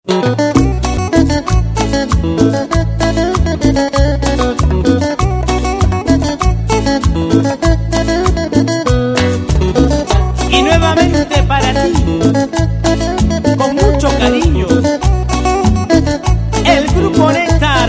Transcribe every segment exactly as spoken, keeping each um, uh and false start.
Y nuevamente para ti, con mucho cariño, el grupo Néctar.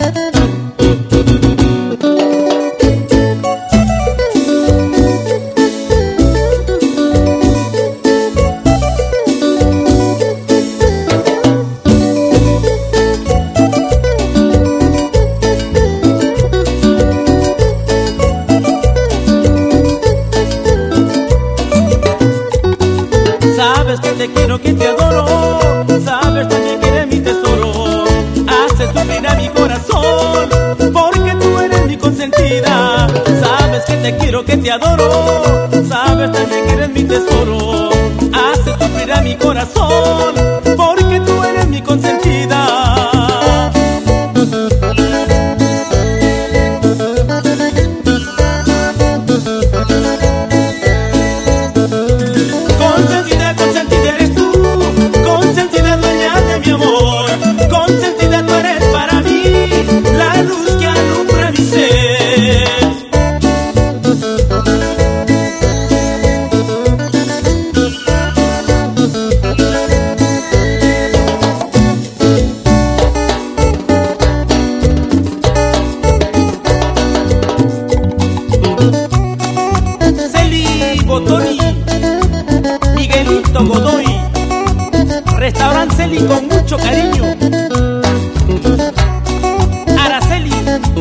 Sabes que te quiero, que te adoro, sabes también que eres mi tesoro. Haces sufrir a mi corazón, porque tú eres mi consentida. Sabes que te quiero, que te adoro, sabes también que eres mi tesoro. Haces sufrir a mi corazón, porque tú eres mi consentida. Consentida tú eres para mí, la luz que alumbra mi ser. Celi Botoni, Miguelito Godoy, Restaurante Celi con mucho cariño. Araceli.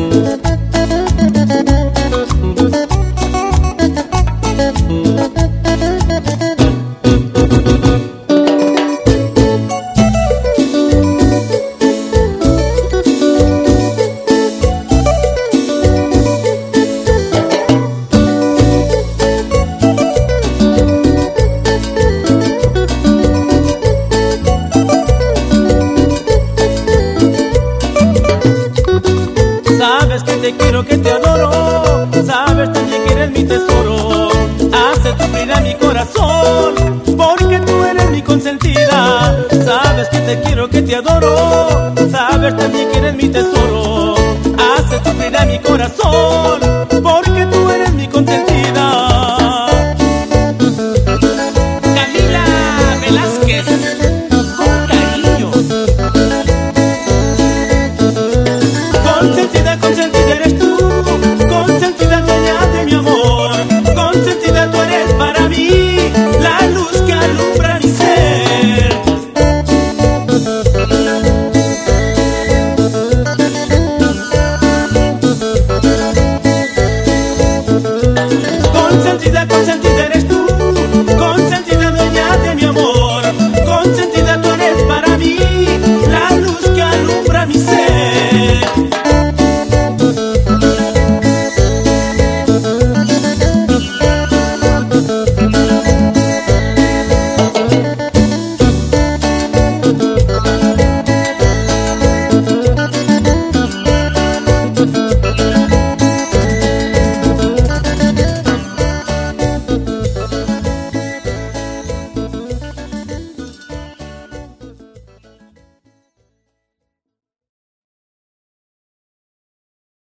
Sabes que te quiero, que te adoro, sabes también que eres mi tesoro. Haces sufrir a mi corazón, porque tú eres mi consentida. Sabes que te quiero, que te adoro, sabes también que eres mi tesoro.